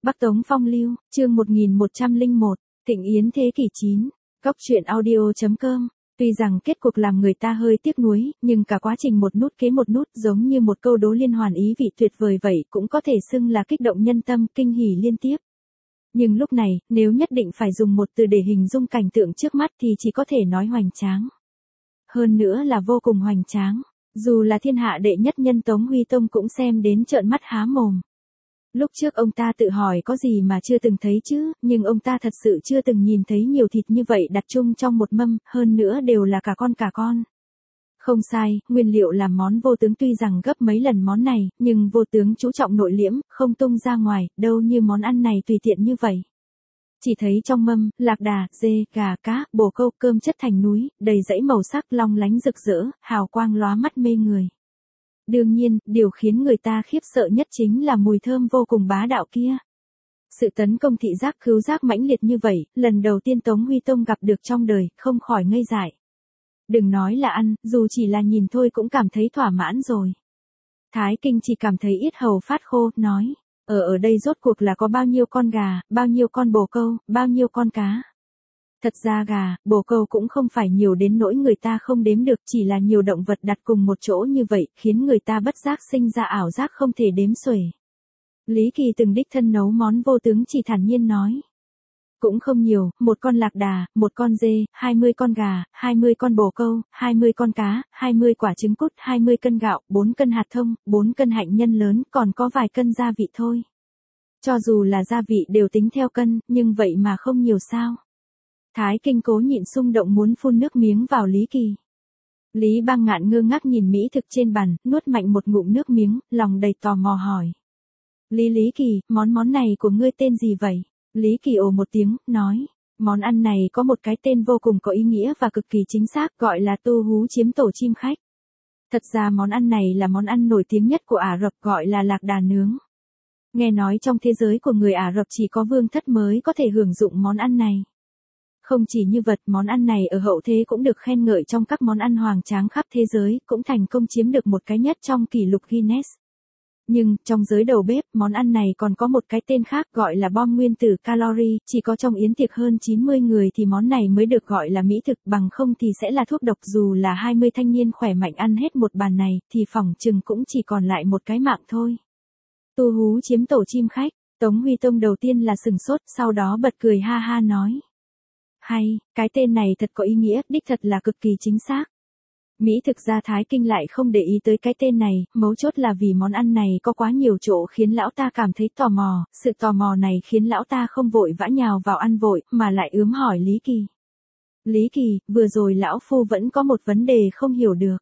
Bắc Tống Phong Lưu, chương 1101, Thịnh Yến thế kỷ 9, Góc truyện audio.com. Tuy rằng kết cục làm người ta hơi tiếc nuối, nhưng cả quá trình một nút kế một nút giống như một câu đố liên hoàn ý vị tuyệt vời vậy cũng có thể xưng là kích động nhân tâm, kinh hỉ liên tiếp. Nhưng lúc này, nếu nhất định phải dùng một từ để hình dung cảnh tượng trước mắt thì chỉ có thể nói hoành tráng. Hơn nữa là vô cùng hoành tráng, dù là thiên hạ đệ nhất nhân Tống Huy Tông cũng xem đến trợn mắt há mồm. Lúc trước ông ta tự hỏi có gì mà chưa từng thấy chứ, nhưng ông ta thật sự chưa từng nhìn thấy nhiều thịt như vậy đặt chung trong một mâm, hơn nữa đều là cả con. Không sai, nguyên liệu làm món vô tướng tuy rằng gấp mấy lần món này, nhưng vô tướng chú trọng nội liễm, không tung ra ngoài, đâu như món ăn này tùy tiện như vậy. Chỉ thấy trong mâm, lạc đà, dê, gà, cá, bồ câu, cơm chất thành núi, đầy dãy màu sắc long lánh rực rỡ, hào quang lóa mắt mê người. Đương nhiên, điều khiến người ta khiếp sợ nhất chính là mùi thơm vô cùng bá đạo kia. Sự tấn công thị giác khứu giác mãnh liệt như vậy, lần đầu tiên Tống Huy Tông gặp được trong đời, không khỏi ngây dại. Đừng nói là ăn, dù chỉ là nhìn thôi cũng cảm thấy thỏa mãn rồi. Thái Kinh chỉ cảm thấy yết hầu phát khô, nói, ở đây rốt cuộc là có bao nhiêu con gà, bao nhiêu con bồ câu, bao nhiêu con cá. Thật ra gà, bồ câu cũng không phải nhiều đến nỗi người ta không đếm được, chỉ là nhiều động vật đặt cùng một chỗ như vậy, khiến người ta bất giác sinh ra ảo giác không thể đếm xuể. Lý Kỳ từng đích thân nấu món vô tướng chỉ thản nhiên nói. Cũng không nhiều, một con lạc đà, một con dê, 20 con gà, 20 con bồ câu, 20 con cá, 20 quả trứng cút, 20 cân gạo, 4 cân hạt thông, 4 cân hạnh nhân lớn, còn có vài cân gia vị thôi. Cho dù là gia vị đều tính theo cân, nhưng vậy mà không nhiều sao. Thái Kinh cố nhịn xung động muốn phun nước miếng vào Lý Kỳ. Lý Bang Ngạn ngơ ngác nhìn mỹ thực trên bàn, nuốt mạnh một ngụm nước miếng, lòng đầy tò mò hỏi. Lý Kỳ, món này của ngươi tên gì vậy? Lý Kỳ ồ một tiếng, nói. Món ăn này có một cái tên vô cùng có ý nghĩa và cực kỳ chính xác, gọi là tu hú chiếm tổ chim khách. Thật ra món ăn này là món ăn nổi tiếng nhất của Ả Rập, gọi là lạc đà nướng. Nghe nói trong thế giới của người Ả Rập chỉ có vương thất mới có thể hưởng dụng món ăn này. Không chỉ như vật, món ăn này ở hậu thế cũng được khen ngợi trong các món ăn hoành tráng khắp thế giới, cũng thành công chiếm được một cái nhất trong kỷ lục Guinness. Nhưng, trong giới đầu bếp, món ăn này còn có một cái tên khác gọi là bom nguyên tử calorie, chỉ có trong yến tiệc hơn 90 người thì món này mới được gọi là mỹ thực, bằng không thì sẽ là thuốc độc. Dù là 20 thanh niên khỏe mạnh ăn hết một bàn này, thì phỏng chừng cũng chỉ còn lại một cái mạng thôi. Tu hú chiếm tổ chim khách, Tống Huy Tông đầu tiên là sừng sốt, sau đó bật cười ha ha nói. Hay, cái tên này thật có ý nghĩa, đích thật là cực kỳ chính xác. Mỹ thực ra Thái Kinh lại không để ý tới cái tên này, mấu chốt là vì món ăn này có quá nhiều chỗ khiến lão ta cảm thấy tò mò, sự tò mò này khiến lão ta không vội vã nhào vào ăn vội, mà lại ướm hỏi Lý Kỳ. Lý Kỳ, vừa rồi lão phu vẫn có một vấn đề không hiểu được.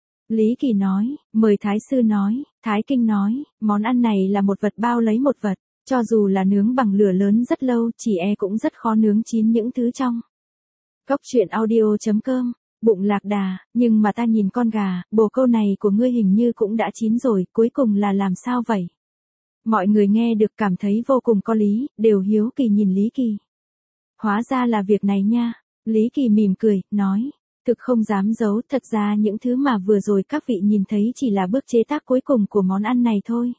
Lý Kỳ nói, mời Thái sư nói. Thái Kinh nói, món ăn này là một vật bao lấy một vật, cho dù là nướng bằng lửa lớn rất lâu, chỉ cũng rất khó nướng chín những thứ trong. Góc truyện audio.com. Bụng lạc đà, nhưng mà ta nhìn con gà, bồ câu này của ngươi hình như cũng đã chín rồi, cuối cùng là làm sao vậy? Mọi người nghe được cảm thấy vô cùng có lý, đều hiếu kỳ nhìn Lý Kỳ. Hóa ra là việc này nha. Lý Kỳ mỉm cười, nói. Thực không dám giấu, thật ra những thứ mà vừa rồi các vị nhìn thấy chỉ là bước chế tác cuối cùng của món ăn này thôi.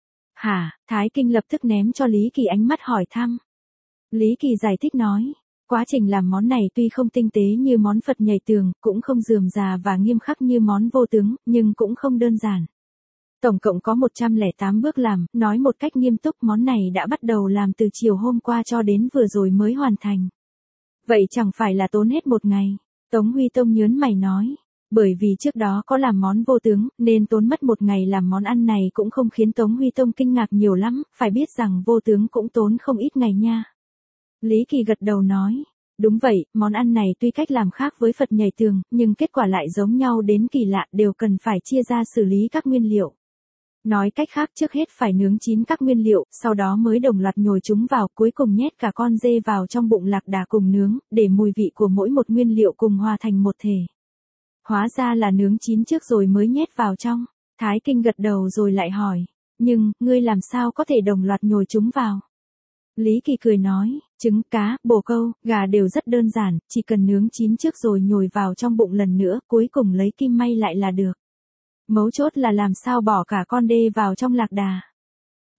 Hả? Thái Kinh lập tức ném cho Lý Kỳ ánh mắt hỏi thăm. Lý Kỳ giải thích nói. Quá trình làm món này tuy không tinh tế như món Phật nhảy tường, cũng không rườm rà và nghiêm khắc như món vô tướng, nhưng cũng không đơn giản. Tổng cộng có 108 bước làm, nói một cách nghiêm túc món này đã bắt đầu làm từ chiều hôm qua cho đến vừa rồi mới hoàn thành. Vậy chẳng phải là tốn hết một ngày? Tống Huy Tông nhớn mày nói. Bởi vì trước đó có làm món vô tướng, nên tốn mất một ngày làm món ăn này cũng không khiến Tống Huy Tông kinh ngạc nhiều lắm, phải biết rằng vô tướng cũng tốn không ít ngày nha. Lý Kỳ gật đầu nói, đúng vậy, món ăn này tuy cách làm khác với Phật nhảy tường, nhưng kết quả lại giống nhau đến kỳ lạ, đều cần phải chia ra xử lý các nguyên liệu. Nói cách khác trước hết phải nướng chín các nguyên liệu, sau đó mới đồng loạt nhồi chúng vào, cuối cùng nhét cả con dê vào trong bụng lạc đà cùng nướng, để mùi vị của mỗi một nguyên liệu cùng hòa thành một thể. Hóa ra là nướng chín trước rồi mới nhét vào trong. Thái Kinh gật đầu rồi lại hỏi, nhưng, ngươi làm sao có thể đồng loạt nhồi chúng vào? Lý Kỳ cười nói, trứng, cá, bồ câu, gà đều rất đơn giản, chỉ cần nướng chín trước rồi nhồi vào trong bụng lần nữa, cuối cùng lấy kim may lại là được. Mấu chốt là làm sao bỏ cả con đê vào trong lạc đà.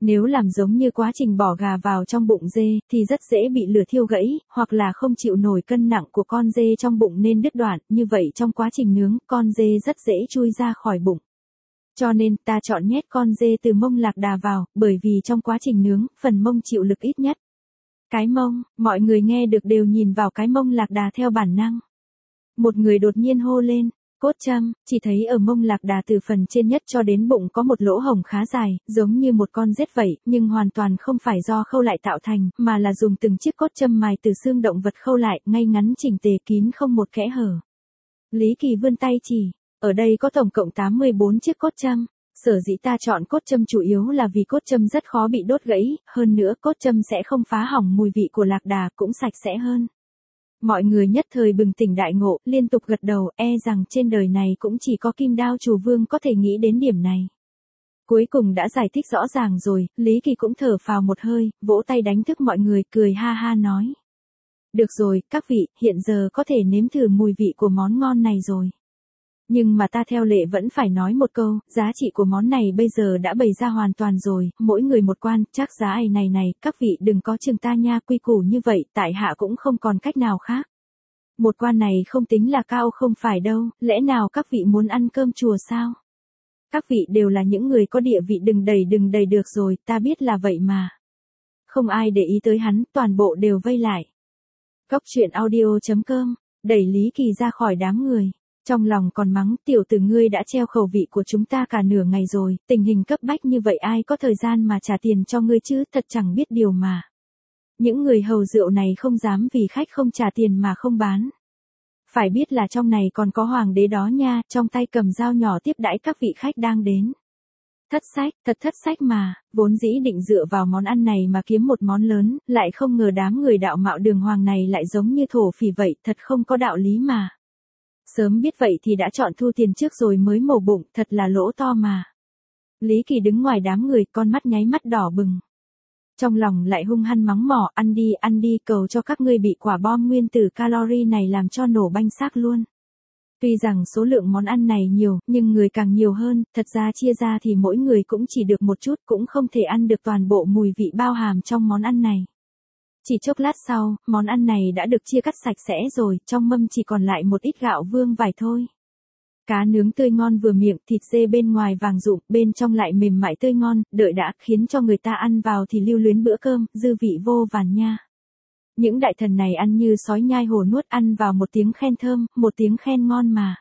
Nếu làm giống như quá trình bỏ gà vào trong bụng dê, thì rất dễ bị lửa thiêu gãy, hoặc là không chịu nổi cân nặng của con dê trong bụng nên đứt đoạn, như vậy trong quá trình nướng, con dê rất dễ chui ra khỏi bụng. Cho nên, ta chọn nhét con dê từ mông lạc đà vào, bởi vì trong quá trình nướng, phần mông chịu lực ít nhất. Cái mông, mọi người nghe được đều nhìn vào cái mông lạc đà theo bản năng. Một người đột nhiên hô lên, cốt châm, chỉ thấy ở mông lạc đà từ phần trên nhất cho đến bụng có một lỗ hổng khá dài, giống như một con rết vậy, nhưng hoàn toàn không phải do khâu lại tạo thành, mà là dùng từng chiếc cốt châm mài từ xương động vật khâu lại, ngay ngắn chỉnh tề kín không một kẽ hở. Lý Kỳ vươn tay chỉ, ở đây có tổng cộng 84 chiếc cốt châm. Sở dĩ ta chọn cốt châm chủ yếu là vì cốt châm rất khó bị đốt gãy, hơn nữa cốt châm sẽ không phá hỏng mùi vị của lạc đà, cũng sạch sẽ hơn. Mọi người nhất thời bừng tỉnh đại ngộ, liên tục gật đầu, rằng trên đời này cũng chỉ có Kim Đao Chủ Vương có thể nghĩ đến điểm này. Cuối cùng đã giải thích rõ ràng rồi, Lý Kỳ cũng thở phào một hơi, vỗ tay đánh thức mọi người, cười ha ha nói. Được rồi, các vị, hiện giờ có thể nếm thử mùi vị của món ngon này rồi. Nhưng mà ta theo lệ vẫn phải nói một câu, giá trị của món này bây giờ đã bày ra hoàn toàn rồi, mỗi người một quan, chắc giá ấy này, các vị đừng có chừng ta nha, quy củ như vậy, tại hạ cũng không còn cách nào khác. Một quan này không tính là cao không phải đâu, lẽ nào các vị muốn ăn cơm chùa sao? Các vị đều là những người có địa vị đừng đầy được rồi, ta biết là vậy mà. Không ai để ý tới hắn, toàn bộ đều vây lại. Cóc truyện audio.com, đẩy Lý Kỳ ra khỏi đám người. Trong lòng còn mắng, tiểu tử ngươi đã treo khẩu vị của chúng ta cả nửa ngày rồi, tình hình cấp bách như vậy ai có thời gian mà trả tiền cho ngươi chứ, thật chẳng biết điều mà. Những người hầu rượu này không dám vì khách không trả tiền mà không bán. Phải biết là trong này còn có hoàng đế đó nha, trong tay cầm dao nhỏ tiếp đãi các vị khách đang đến. Thất sách, thật thất sách mà, vốn dĩ định dựa vào món ăn này mà kiếm một món lớn, lại không ngờ đám người đạo mạo đường hoàng này lại giống như thổ phỉ vậy, thật không có đạo lý mà. Sớm biết vậy thì đã chọn thu tiền trước rồi mới mổ bụng, thật là lỗ to mà. Lý Kỳ đứng ngoài đám người, con mắt nháy mắt đỏ bừng. Trong lòng lại hung hăng mắng mỏ, ăn đi, cầu cho các ngươi bị quả bom nguyên tử calorie này làm cho nổ banh xác luôn. Tuy rằng số lượng món ăn này nhiều, nhưng người càng nhiều hơn, thật ra chia ra thì mỗi người cũng chỉ được một chút, cũng không thể ăn được toàn bộ mùi vị bao hàm trong món ăn này. Chỉ chốc lát sau, món ăn này đã được chia cắt sạch sẽ rồi, trong mâm chỉ còn lại một ít gạo vương vải thôi. Cá nướng tươi ngon vừa miệng, thịt dê bên ngoài vàng rụm, bên trong lại mềm mại tươi ngon, đợi đã, khiến cho người ta ăn vào thì lưu luyến bữa cơm, dư vị vô vàn nha. Những đại thần này ăn như sói nhai hổ nuốt, ăn vào một tiếng khen thơm, một tiếng khen ngon mà.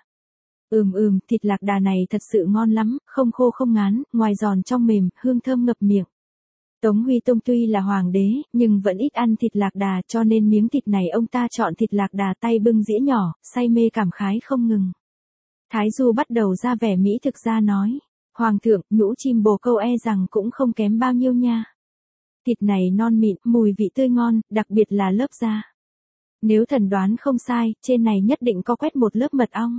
Thịt lạc đà này thật sự ngon lắm, không khô không ngán, ngoài giòn trong mềm, hương thơm ngập miệng. Tống Huy Tông tuy là hoàng đế, nhưng vẫn ít ăn thịt lạc đà, cho nên miếng thịt này ông ta chọn thịt lạc đà tay bưng dĩa nhỏ, say mê cảm khái không ngừng. Thái Du bắt đầu ra vẻ mỹ thực ra nói, Hoàng thượng, nhũ chim bồ câu rằng cũng không kém bao nhiêu nha. Thịt này non mịn, mùi vị tươi ngon, đặc biệt là lớp da. Nếu thần đoán không sai, trên này nhất định có quét một lớp mật ong.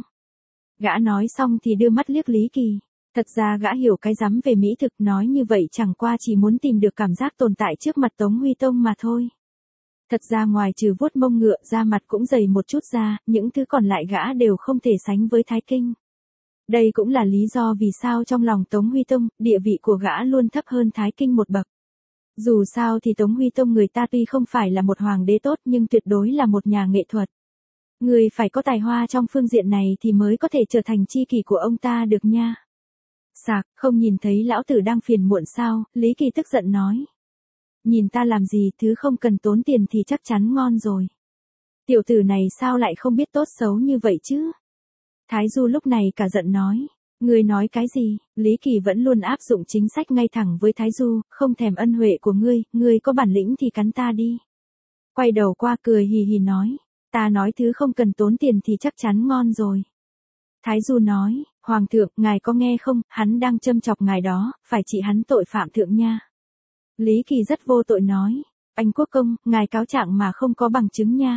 Gã nói xong thì đưa mắt liếc Lý Kỳ. Thật ra gã hiểu cái rắm về mỹ thực, nói như vậy chẳng qua chỉ muốn tìm được cảm giác tồn tại trước mặt Tống Huy Tông mà thôi. Thật ra ngoài trừ vuốt mông ngựa, da mặt cũng dày một chút da, những thứ còn lại gã đều không thể sánh với Thái Kinh. Đây cũng là lý do vì sao trong lòng Tống Huy Tông, địa vị của gã luôn thấp hơn Thái Kinh một bậc. Dù sao thì Tống Huy Tông người ta tuy không phải là một hoàng đế tốt nhưng tuyệt đối là một nhà nghệ thuật. Người phải có tài hoa trong phương diện này thì mới có thể trở thành tri kỷ của ông ta được nha. Sạc, không nhìn thấy lão tử đang phiền muộn sao, Lý Kỳ tức giận nói. Nhìn ta làm gì, thứ không cần tốn tiền thì chắc chắn ngon rồi. Tiểu tử này sao lại không biết tốt xấu như vậy chứ? Thái Du lúc này cả giận nói. Ngươi nói cái gì? Lý Kỳ vẫn luôn áp dụng chính sách ngay thẳng với Thái Du, không thèm ân huệ của ngươi có bản lĩnh thì cắn ta đi. Quay đầu qua cười hì hì nói. Ta nói thứ không cần tốn tiền thì chắc chắn ngon rồi. Thái Du nói, Hoàng thượng, ngài có nghe không, hắn đang châm chọc ngài đó, phải trị hắn tội phạm thượng nha. Lý Kỳ rất vô tội nói, anh quốc công, ngài cáo trạng mà không có bằng chứng nha.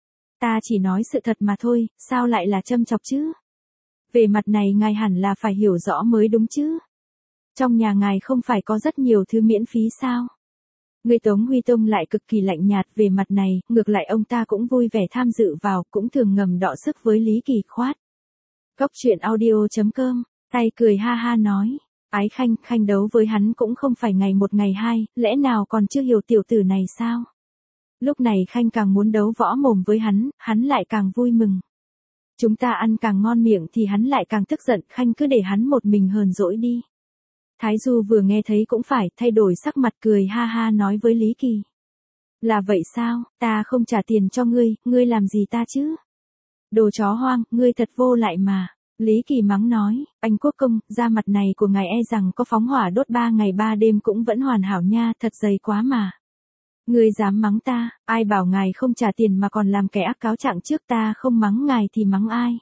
Ta chỉ nói sự thật mà thôi, sao lại là châm chọc chứ? Về mặt này ngài hẳn là phải hiểu rõ mới đúng chứ. Trong nhà ngài không phải có rất nhiều thứ miễn phí sao? Người Tống Huy Tông lại cực kỳ lạnh nhạt về mặt này, ngược lại ông ta cũng vui vẻ tham dự vào, cũng thường ngầm đọ sức với Lý Kỳ khoát. Cóc truyện audio.com, tay cười ha ha nói. Ái Khanh, Khanh đấu với hắn cũng không phải ngày một ngày hai, lẽ nào còn chưa hiểu tiểu tử này sao? Lúc này Khanh càng muốn đấu võ mồm với hắn lại càng vui mừng. Chúng ta ăn càng ngon miệng thì hắn lại càng tức giận, Khanh cứ để hắn một mình hờn dỗi đi. Thái Du vừa nghe thấy cũng phải, thay đổi sắc mặt cười ha ha nói với Lý Kỳ. Là vậy sao, ta không trả tiền cho ngươi làm gì ta chứ? Đồ chó hoang, ngươi thật vô lại mà. Lý Kỳ mắng nói, anh quốc công, da mặt này của ngài e rằng có phóng hỏa đốt 3 ngày 3 đêm cũng vẫn hoàn hảo nha, thật dày quá mà. Ngươi dám mắng ta, ai bảo ngài không trả tiền mà còn làm kẻ ác cáo trạng trước, ta không mắng ngài thì mắng ai?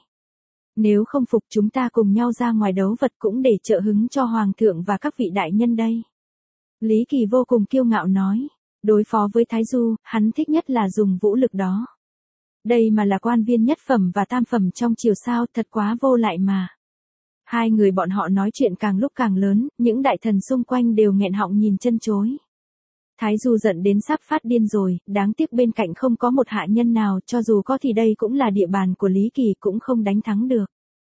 Nếu không phục chúng ta cùng nhau ra ngoài đấu vật cũng để trợ hứng cho hoàng thượng và các vị đại nhân đây. Lý Kỳ vô cùng kiêu ngạo nói, đối phó với Thái Du, hắn thích nhất là dùng vũ lực đó. Đây mà là quan viên nhất phẩm và tam phẩm trong triều sao, thật quá vô lại mà. Hai người bọn họ nói chuyện càng lúc càng lớn, những đại thần xung quanh đều nghẹn họng nhìn chân chối. Thái Du giận đến sắp phát điên rồi, đáng tiếc bên cạnh không có một hạ nhân nào, cho dù có thì đây cũng là địa bàn của Lý Kỳ cũng không đánh thắng được.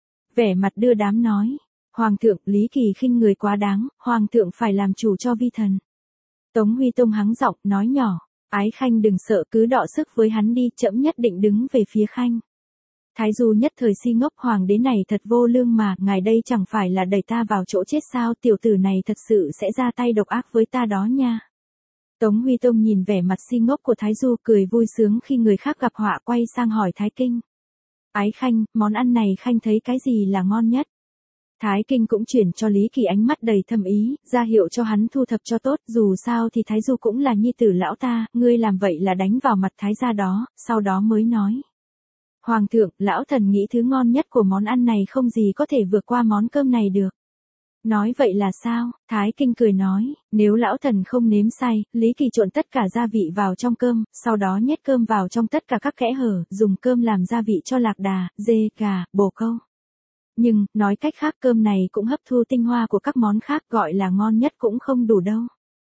Vẻ mặt đưa đám nói, Hoàng thượng, Lý Kỳ khinh người quá đáng, Hoàng thượng phải làm chủ cho vi thần. Tống Huy Tông hắng giọng, nói nhỏ, Ái Khanh đừng sợ, cứ đọ sức với hắn đi, trẫm nhất định đứng về phía Khanh. Thái Du nhất thời si ngốc, hoàng đế này thật vô lương mà, ngài đây chẳng phải là đẩy ta vào chỗ chết sao, tiểu tử này thật sự sẽ ra tay độc ác với ta đó nha. Tống Huy Tông nhìn vẻ mặt si ngốc của Thái Du cười vui sướng khi người khác gặp họa, quay sang hỏi Thái Kinh. Ái Khanh, món ăn này Khanh thấy cái gì là ngon nhất? Thái Kinh cũng chuyển cho Lý Kỳ ánh mắt đầy thâm ý, ra hiệu cho hắn thu thập cho tốt, dù sao thì Thái Du cũng là nhi tử lão ta, ngươi làm vậy là đánh vào mặt Thái gia đó, sau đó mới nói. Hoàng thượng, lão thần nghĩ thứ ngon nhất của món ăn này không gì có thể vượt qua món cơm này được. Nói vậy là sao? Thái Kinh cười nói, nếu lão thần không nếm say, Lý Kỳ trộn tất cả gia vị vào trong cơm, sau đó nhét cơm vào trong tất cả các kẽ hở, dùng cơm làm gia vị cho lạc đà, dê, gà, bồ câu. Nhưng, nói cách khác cơm này cũng hấp thu tinh hoa của các món khác, gọi là ngon nhất cũng không đủ đâu.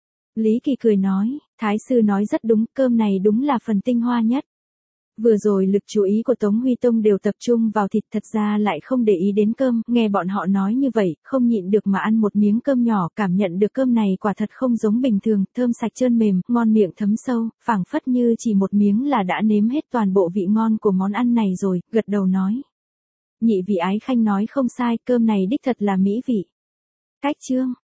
Lý Kỳ cười nói, Thái sư nói rất đúng, cơm này đúng là phần tinh hoa nhất. Vừa rồi lực chú ý của Tống Huy Tông đều tập trung vào thịt, thật ra lại không để ý đến cơm, nghe bọn họ nói như vậy, không nhịn được mà ăn một miếng cơm nhỏ, cảm nhận được cơm này quả thật không giống bình thường, thơm sạch trơn mềm, ngon miệng thấm sâu, phảng phất như chỉ một miếng là đã nếm hết toàn bộ vị ngon của món ăn này rồi, gật đầu nói. Nhị vị Ái Khanh nói không sai, cơm này đích thật là mỹ vị. Cách chương